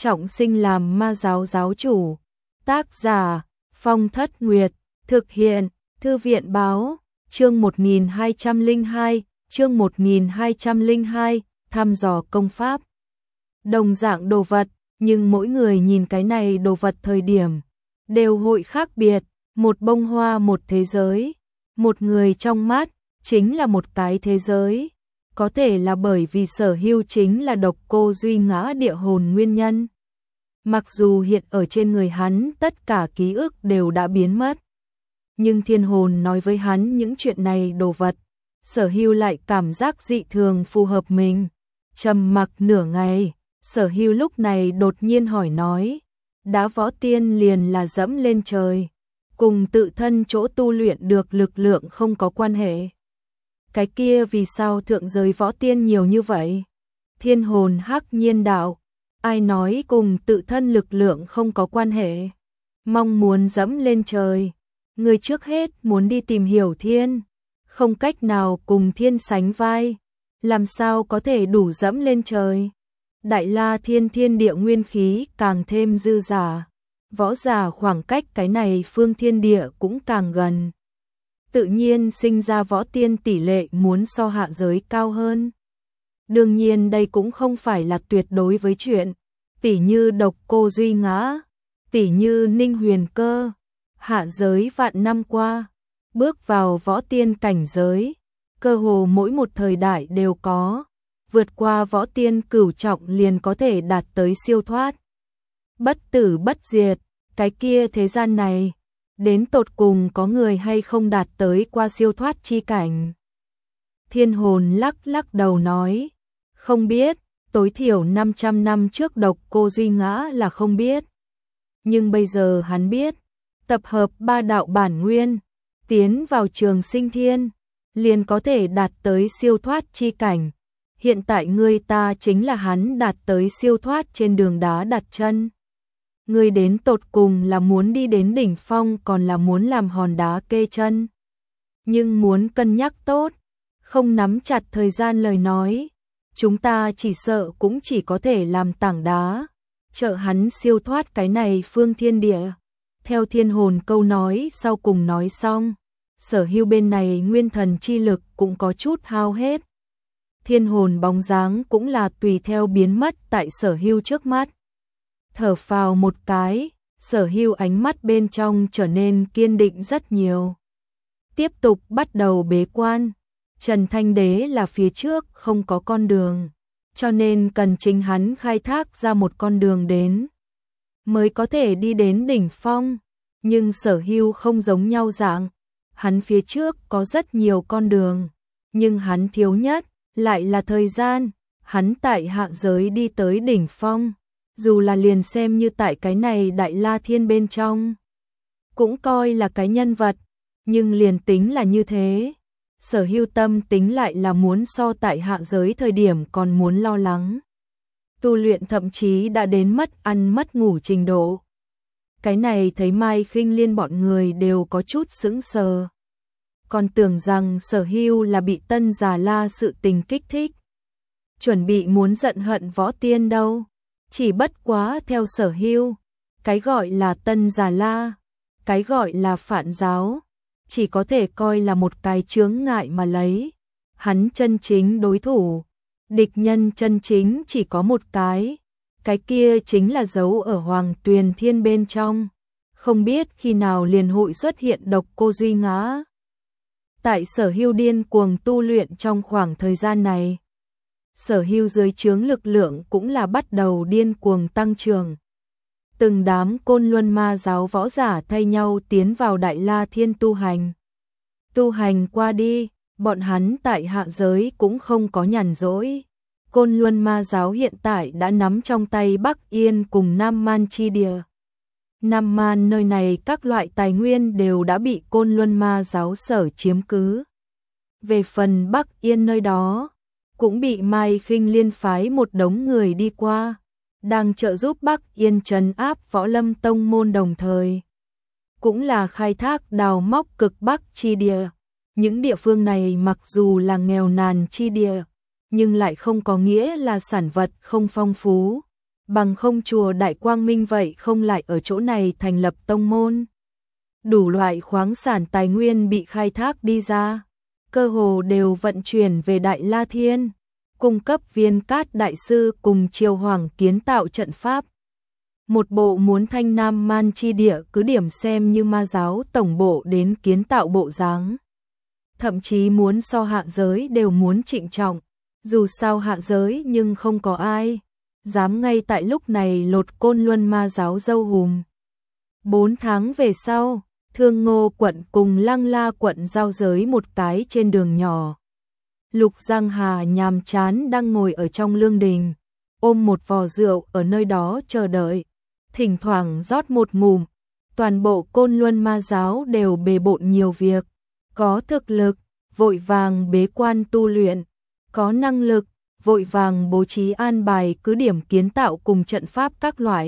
trọng sinh làm ma giáo giáo chủ. Tác giả Phong Thất Nguyệt, thực hiện Thư viện báo, chương 1202, chương 1202, thăm dò công pháp. Đồng dạng đồ vật, nhưng mỗi người nhìn cái này đồ vật thời điểm đều hội khác biệt, một bông hoa một thế giới, một người trong mắt chính là một cái thế giới. Có thể là bởi vì Sở Hưu chính là độc cô duy ngã địa hồn nguyên nhân. Mặc dù hiện ở trên người hắn tất cả ký ức đều đã biến mất, nhưng thiên hồn nói với hắn những chuyện này đồ vật, Sở Hưu lại cảm giác dị thường phù hợp mình. Trầm mặc nửa ngày, Sở Hưu lúc này đột nhiên hỏi nói, đá võ tiên liền là dẫm lên trời, cùng tự thân chỗ tu luyện được lực lượng không có quan hệ. Cái kia vì sao thượng giới võ tiên nhiều như vậy? Thiên hồn hắc nhiên đạo, ai nói cùng tự thân lực lượng không có quan hệ? Mong muốn dẫm lên trời, người trước hết muốn đi tìm hiểu thiên, không cách nào cùng thiên sánh vai, làm sao có thể đủ dẫm lên trời? Đại La Thiên thiên địa nguyên khí càng thêm dư giả, võ giả khoảng cách cái này phương thiên địa cũng càng gần. Tự nhiên sinh ra võ tiên tỷ lệ muốn so hạ giới cao hơn. Đương nhiên đây cũng không phải là tuyệt đối với chuyện, tỷ như độc cô duy ngã, tỷ như Ninh Huyền Cơ, hạ giới vạn năm qua, bước vào võ tiên cảnh giới, cơ hồ mỗi một thời đại đều có, vượt qua võ tiên cửu trọng liền có thể đạt tới siêu thoát. Bất tử bất diệt, cái kia thế gian này, đến tột cùng có người hay không đạt tới qua siêu thoát chi cảnh? Thiên hồn lắc lắc đầu nói, không biết, tối thiểu 500 năm trước độc cô duy ngã là không biết. Nhưng bây giờ hắn biết, tập hợp ba đạo bản nguyên, tiến vào trường sinh thiên, liền có thể đạt tới siêu thoát chi cảnh. Hiện tại ngươi ta chính là hắn đạt tới siêu thoát trên đường đá đặt chân. Ngươi đến tột cùng là muốn đi đến đỉnh phong còn là muốn làm hòn đá kê chân. Nhưng muốn cân nhắc tốt, không nắm chặt thời gian lời nói, chúng ta chỉ sợ cũng chỉ có thể làm tảng đá, trợ hắn siêu thoát cái này phương thiên địa. Theo thiên hồn câu nói sau cùng nói xong, Sở Hưu bên này nguyên thần chi lực cũng có chút hao hết. Thiên hồn bóng dáng cũng là tùy theo biến mất tại Sở Hưu trước mắt. Thở phào một cái, Sở Hưu ánh mắt bên trong trở nên kiên định rất nhiều. Tiếp tục bắt đầu bế quan. Trần Thanh Đế là phía trước không có con đường, cho nên cần chính hắn khai thác ra một con đường đến, mới có thể đi đến đỉnh phong. Nhưng Sở Hưu không giống nhau dạng, hắn phía trước có rất nhiều con đường, nhưng hắn thiếu nhất lại là thời gian. Hắn tại hạ giới đi tới đỉnh phong, dù là liền xem như tại cái này Đại La Thiên bên trong, cũng coi là cái nhân vật, nhưng liền tính là như thế, Sở Hưu tâm tính lại là muốn so tại hạ giới thời điểm còn muốn lo lắng. Tu luyện thậm chí đã đến mất ăn mất ngủ trình độ. Cái này thấy Mai Khinh Liên bọn người đều có chút sững sờ. Còn tưởng rằng Sở Hưu là bị Tân Già La sự tình kích thích, chuẩn bị muốn giận hận võ tiên đâu. Chỉ bất quá theo Sở Hưu, cái gọi là Tân Già La, cái gọi là phản giáo, chỉ có thể coi là một cái chướng ngại mà lấy. Hắn chân chính đối thủ, địch nhân chân chính chỉ có một cái kia chính là giấu ở Hoàng Tuyền Thiên bên trong. Không biết khi nào liền hội xuất hiện độc cô duy ngã. Tại Sở Hưu điên cuồng tu luyện trong khoảng thời gian này, Sở Hưu dưới trướng lực lượng cũng là bắt đầu điên cuồng tăng trưởng. Từng đám Côn Luân Ma giáo võ giả thay nhau tiến vào Đại La Thiên tu hành. Tu hành qua đi, bọn hắn tại hạ giới cũng không có nhàn rỗi. Côn Luân Ma giáo hiện tại đã nắm trong tay Bắc Yên cùng Nam Man chi địa. Nam Man nơi này các loại tài nguyên đều đã bị Côn Luân Ma giáo sở chiếm cứ. Về phần Bắc Yên nơi đó, cũng bị Mai Khinh Liên phái một đống người đi qua, đang trợ giúp Bắc Yên trấn áp Võ Lâm tông môn, đồng thời cũng là khai thác đào móc cực Bắc chi địa. Những địa phương này mặc dù là nghèo nàn chi địa, nhưng lại không có nghĩa là sản vật không phong phú. bằng không chùa Đại Quang Minh vậy không lại ở chỗ này thành lập tông môn. Đủ loại khoáng sản tài nguyên bị khai thác đi ra, cơ hồ đều vận chuyển về Đại La Thiên, cung cấp Viên Cát đại sư cùng Triều Hoàng kiến tạo trận pháp. Một bộ muốn thanh Nam Man chi địa cứ điểm xem như ma giáo tổng bộ đến kiến tạo bộ dáng. Thậm chí muốn so hạ giới đều muốn trịnh trọng, dù sao hạ giới nhưng không có ai dám ngay tại lúc này lột Côn Luân ma giáo dâu hùm. 4 tháng về sau, Thương Ngô quận cùng Lăng La quận giao giới một cái trên đường nhỏ. Lục Giang Hà nhàm chán đang ngồi ở trong lương đình, ôm một vò rượu ở nơi đó chờ đợi, thỉnh thoảng rót một ngụm. Toàn bộ Côn Luân ma giáo đều bề bộn nhiều việc, có thực lực, vội vàng bế quan tu luyện, có năng lực, vội vàng bố trí an bài cứ điểm kiến tạo cùng trận pháp các loại.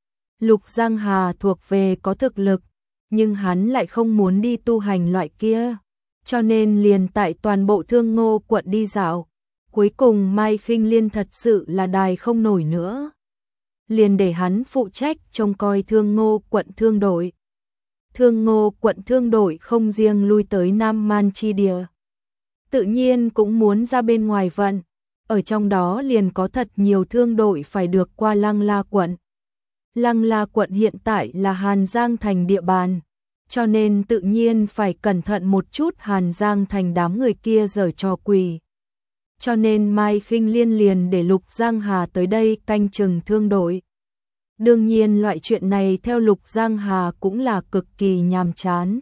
Lục Giang Hà thuộc về có thực lực, nhưng hắn lại không muốn đi tu hành loại kia, cho nên liền tại toàn bộ Thương Ngô quận đi dạo. Cuối cùng Mai Khinh Liên thật sự là đài không nổi nữa, liền để hắn phụ trách trông coi Thương Ngô quận thương đội. Thương Ngô quận thương đội không riêng lui tới Nam Man chi địa, tự nhiên cũng muốn ra bên ngoài vận, ở trong đó liền có thật nhiều thương đội phải được qua Lăng La quận. Lăng La quận hiện tại là Hàn Giang thành địa bàn, cho nên tự nhiên phải cẩn thận một chút Hàn Giang thành đám người kia giở trò quỷ. Cho nên Mai Khinh Liên liền để Lục Giang Hà tới đây canh chừng thương đội. Đương nhiên loại chuyện này theo Lục Giang Hà cũng là cực kỳ nhàm chán.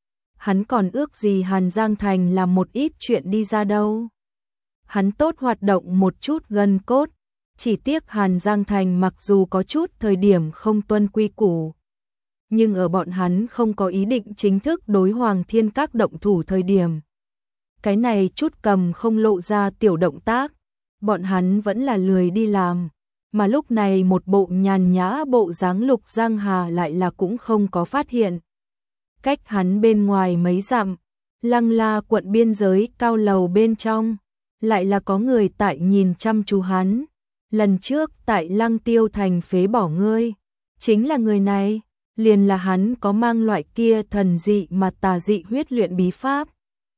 Hắn còn ước gì Hàn Giang thành làm một ít chuyện đi ra đâu. Hắn tốt hoạt động một chút gân cốt, chỉ tiếc Hàn Giang thành mặc dù có chút thời điểm không tuân quy củ, nhưng ở bọn hắn không có ý định chính thức đối Hoàng Thiên Các động thủ thời điểm, cái này chút cầm không lộ ra tiểu động tác, bọn hắn vẫn là lười đi làm, mà lúc này một bộ nhàn nhã bộ dáng Lục Giang Hà lại là cũng không có phát hiện. Cách hắn bên ngoài mấy dặm, Lăng La quận biên giới cao lầu bên trong, lại là có người tại nhìn chăm chú hắn. Lần trước tại Lăng Tiêu thành phế bỏ ngươi, chính là người này, liền là hắn có mang loại kia thần dị mà tà dị huyết luyện bí pháp.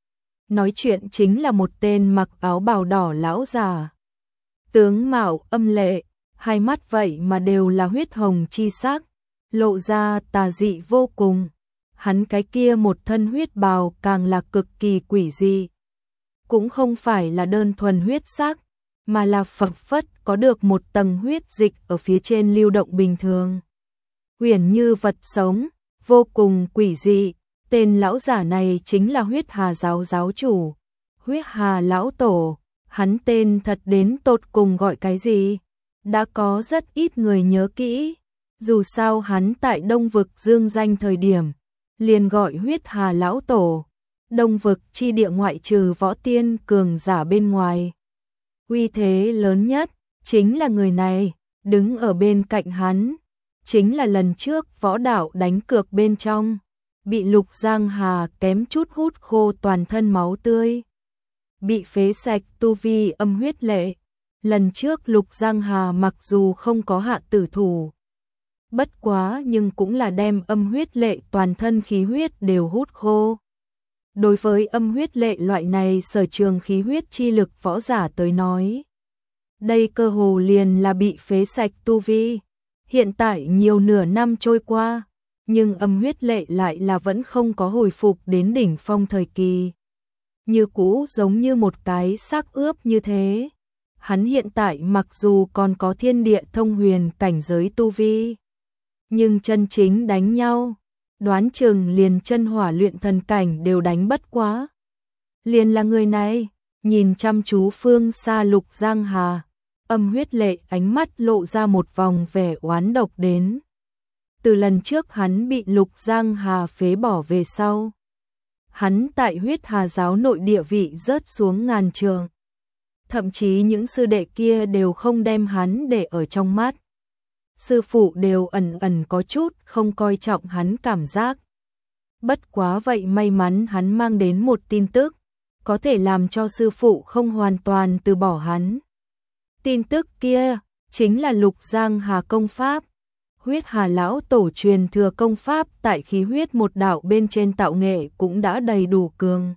Nói chuyện chính là một tên mặc áo bào đỏ lão già. Tướng mạo âm lệ, hai mắt vậy mà đều là huyết hồng chi sắc, lộ ra tà dị vô cùng. Hắn cái kia một thân huyết bào càng là cực kỳ quỷ dị. Cũng không phải là đơn thuần huyết sắc, mà là phập phất có được một tầng huyết dịch ở phía trên lưu động bình thường. Huyền như vật sống, vô cùng quỷ dị. Tên lão giả này chính là Huyết Hà giáo giáo chủ, Huyết Hà lão tổ. Hắn tên thật đến tột cùng gọi cái gì? Đã có rất ít người nhớ kỹ. Dù sao hắn tại Đông vực dương danh thời điểm, liền gọi Huyết Hà lão tổ. Đông vực chi địa ngoại trừ võ tiên cường giả bên ngoài, uy thế lớn nhất chính là người này. Đứng ở bên cạnh hắn chính là lần trước võ đạo đánh cược bên trong, bị Lục Giang Hà kém chút hút khô toàn thân máu tươi, bị phế sạch tu vi âm huyết lệ. Lần trước Lục Giang Hà mặc dù không có hạ tử thủ, bất quá nhưng cũng là đem âm huyết lệ toàn thân khí huyết đều hút khô. Đối với âm huyết lệ loại này sở trường khí huyết chi lực võ giả tới nói, đây cơ hồ liền là bị phế sạch tu vi. Hiện tại nhiều nửa năm trôi qua, nhưng âm huyết lệ lại là vẫn không có hồi phục đến đỉnh phong thời kỳ. Như cũ giống như một cái xác ướp như thế. Hắn hiện tại mặc dù còn có thiên địa thông huyền cảnh giới tu vi, nhưng chân chính đánh nhau, đoán chừng liền chân hỏa luyện thần cảnh đều đánh bất quá. Liền là người này, nhìn chăm chú phương xa Lục Giang Hà, âm huyết lệ ánh mắt lộ ra một vòng vẻ oán độc đến. Từ lần trước hắn bị Lục Giang Hà phế bỏ về sau, hắn tại Huyết Hà giáo nội địa vị rớt xuống ngàn trường. Thậm chí những sư đệ kia đều không đem hắn để ở trong mắt. Sư phụ đều ẩn ẩn có chút không coi trọng hắn cảm giác. Bất quá vậy may mắn hắn mang đến một tin tức, có thể làm cho sư phụ không hoàn toàn từ bỏ hắn. Tin tức kia chính là Lục Giang Hà công pháp. Huyết Hà lão tổ truyền thừa công pháp tại khí huyết một đạo bên trên tạo nghệ cũng đã đầy đủ cường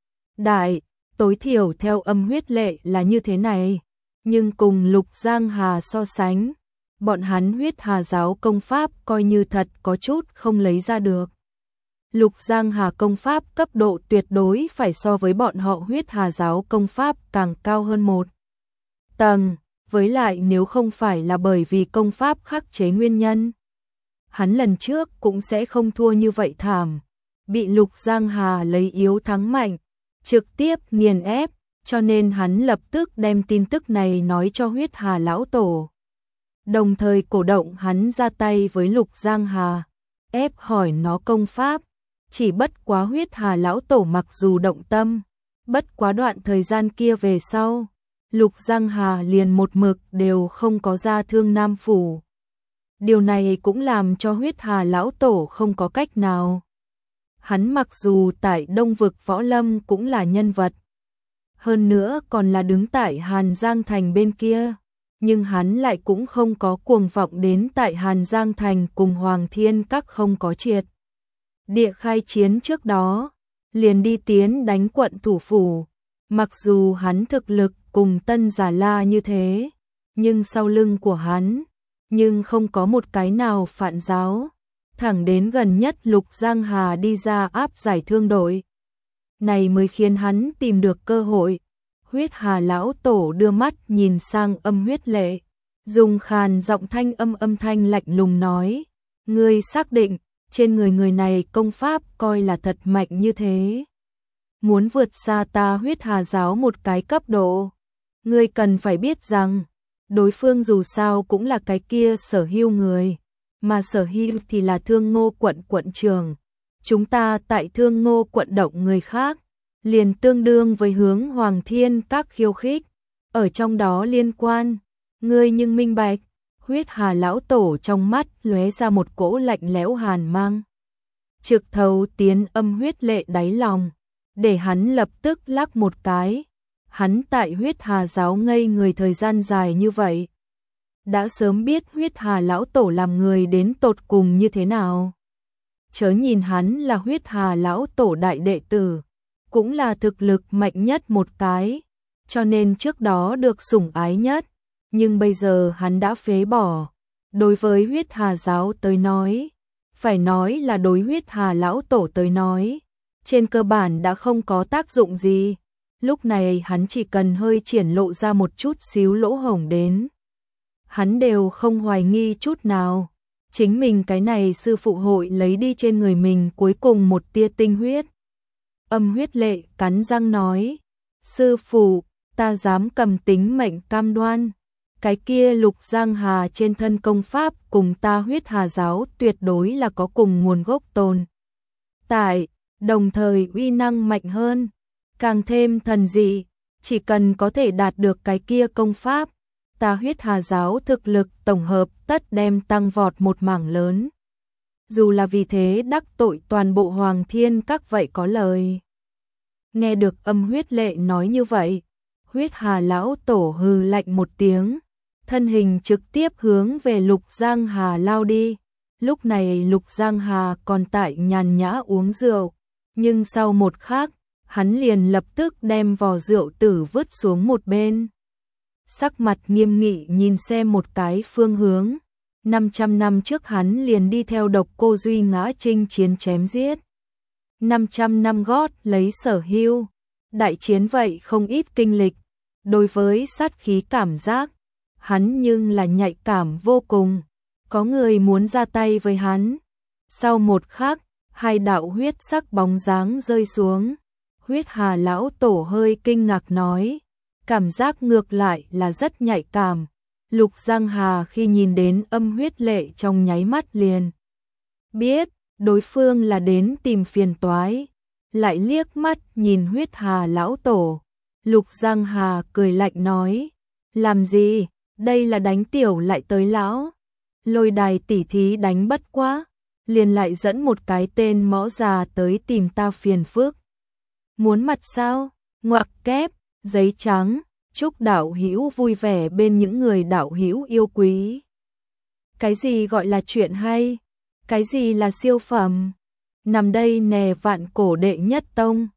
đại, tối thiểu theo âm huyết lệ là như thế này, nhưng cùng Lục Giang Hà so sánh, bọn hắn Huyết Hà giáo công pháp coi như thật có chút không lấy ra được. Lục Giang Hà công pháp cấp độ tuyệt đối phải so với bọn họ Huyết Hà giáo công pháp càng cao hơn một tầng, với lại nếu không phải là bởi vì công pháp khắc chế nguyên nhân, hắn lần trước cũng sẽ không thua như vậy thảm, bị Lục Giang Hà lấy yếu thắng mạnh, trực tiếp nghiền ép, cho nên hắn lập tức đem tin tức này nói cho Huyết Hà lão tổ. Đồng thời cổ động hắn ra tay với Lục Giang Hà, ép hỏi nó công pháp, chỉ bất quá Huyết Hà lão tổ mặc dù động tâm, bất quá đoạn thời gian kia về sau, Lục Giang Hà liền một mực đều không có ra Thương Nam phủ. Điều này cũng làm cho Huyết Hà lão tổ không có cách nào. Hắn mặc dù tại Đông vực võ lâm cũng là nhân vật, hơn nữa còn là đứng tại Hàn Giang thành bên kia, nhưng hắn lại cũng không có cuồng vọng đến tại Hàn Giang thành cùng Hoàng Thiên Các không có triệt địa khai chiến trước đó, liền đi tiến đánh quận thủ phủ. Mặc dù hắn thực lực cùng Tân Giả La như thế, nhưng sau lưng của hắn, nhưng không có một cái nào phản giáo, thẳng đến gần nhất Lục Giang Hà đi ra áp giải thương đội. Này mới khiến hắn tìm được cơ hội. Huyết Hà lão tổ đưa mắt nhìn sang Âm Huyết Lệ, dùng khàn giọng thanh âm thanh lạnh lùng nói, ngươi xác định, trên người này công pháp coi là thật mạnh như thế. Muốn vượt xa ta Huyết Hà giáo một cái cấp độ, ngươi cần phải biết rằng, đối phương dù sao cũng là cái kia Sở Hưu người, mà Sở Hưu thì là Thương Ngô quận quận trưởng. Chúng ta tại Thương Ngô quận động người khác, liền tương đương với hướng Hoàng Thiên Các khiêu khích, ở trong đó liên quan, ngươi nhưng minh bạch. Huyết Hà lão tổ trong mắt lóe ra một cỗ lạnh lẽo hàn mang, trực thấu tiến Âm Huyết Lệ đáy lòng, để hắn lập tức lắc một cái. Hắn tại Huyết Hà giáo ngây người thời gian dài như vậy, đã sớm biết Huyết Hà lão tổ làm người đến tột cùng như thế nào. Chớ nhìn hắn là Huyết Hà lão tổ đại đệ tử, cũng là thực lực mạnh nhất một cái, cho nên trước đó được sủng ái nhất, nhưng bây giờ hắn đã phế bỏ. Đối với Huyết Hà giáo tới nói, phải nói là đối Huyết Hà lão tổ tới nói, trên cơ bản đã không có tác dụng gì. Lúc này hắn chỉ cần hơi triển lộ ra một chút xíu lỗ hổng đến, hắn đều không hoài nghi chút nào. Chính mình cái này sư phụ hội lấy đi trên người mình cuối cùng một tia tinh huyết. Âm Huyết Lệ cắn răng nói, sư phụ, ta dám cầm tính mệnh cam đoan, cái kia Lục Giang Hà trên thân công pháp cùng ta Huyết Hà giáo tuyệt đối là có cùng nguồn gốc tồn tại, đồng thời uy năng mạnh hơn, càng thêm thần dị, chỉ cần có thể đạt được cái kia công pháp, ta Huyết Hà giáo thực lực tổng hợp tất đem tăng vọt một mảng lớn. Dù là vì thế đắc tội toàn bộ Hoàng Thiên Các vậy có lời. Nghe được Âm Huyết Lệ nói như vậy, Huyết Hà lão tổ hừ lạnh một tiếng, thân hình trực tiếp hướng về Lục Giang Hà lao đi. Lúc này Lục Giang Hà còn tại nhàn nhã uống rượu, nhưng sau một khắc, hắn liền lập tức đem vò rượu tử vứt xuống một bên. Sắc mặt nghiêm nghị nhìn xem một cái phương hướng, 500 năm trước hắn liền đi theo Độc Cô Duy Ngã chinh chiến chém giết. 500 năm gót lấy Sở Hưu, đại chiến vậy không ít kinh lịch, đối với sát khí cảm giác, hắn nhưng là nhạy cảm vô cùng, có người muốn ra tay với hắn. Sau một khắc, hai đạo huyết sắc bóng dáng rơi xuống. Huyết Hà lão tổ hơi kinh ngạc nói, cảm giác ngược lại là rất nhạy cảm. Lục Giang Hà khi nhìn đến Âm Huyết Lệ trong nháy mắt liền biết đối phương là đến tìm phiền toái, lại liếc mắt nhìn Huyết Hà lão tổ. Lục Giang Hà cười lạnh nói, làm gì, đây là đánh tiểu lại tới lão, lôi đài tỉ thí đánh bất quá, liền lại dẫn một cái tên mõ già tới tìm ta phiền phức. Muốn mặt sao, ngoặc kép, giấy trắng, chúc đạo hữu vui vẻ bên những người đạo hữu yêu quý. Cái gì gọi là chuyện hay? Cái gì là siêu phẩm? Nằm đây nè Vạn Cổ đệ nhất tông.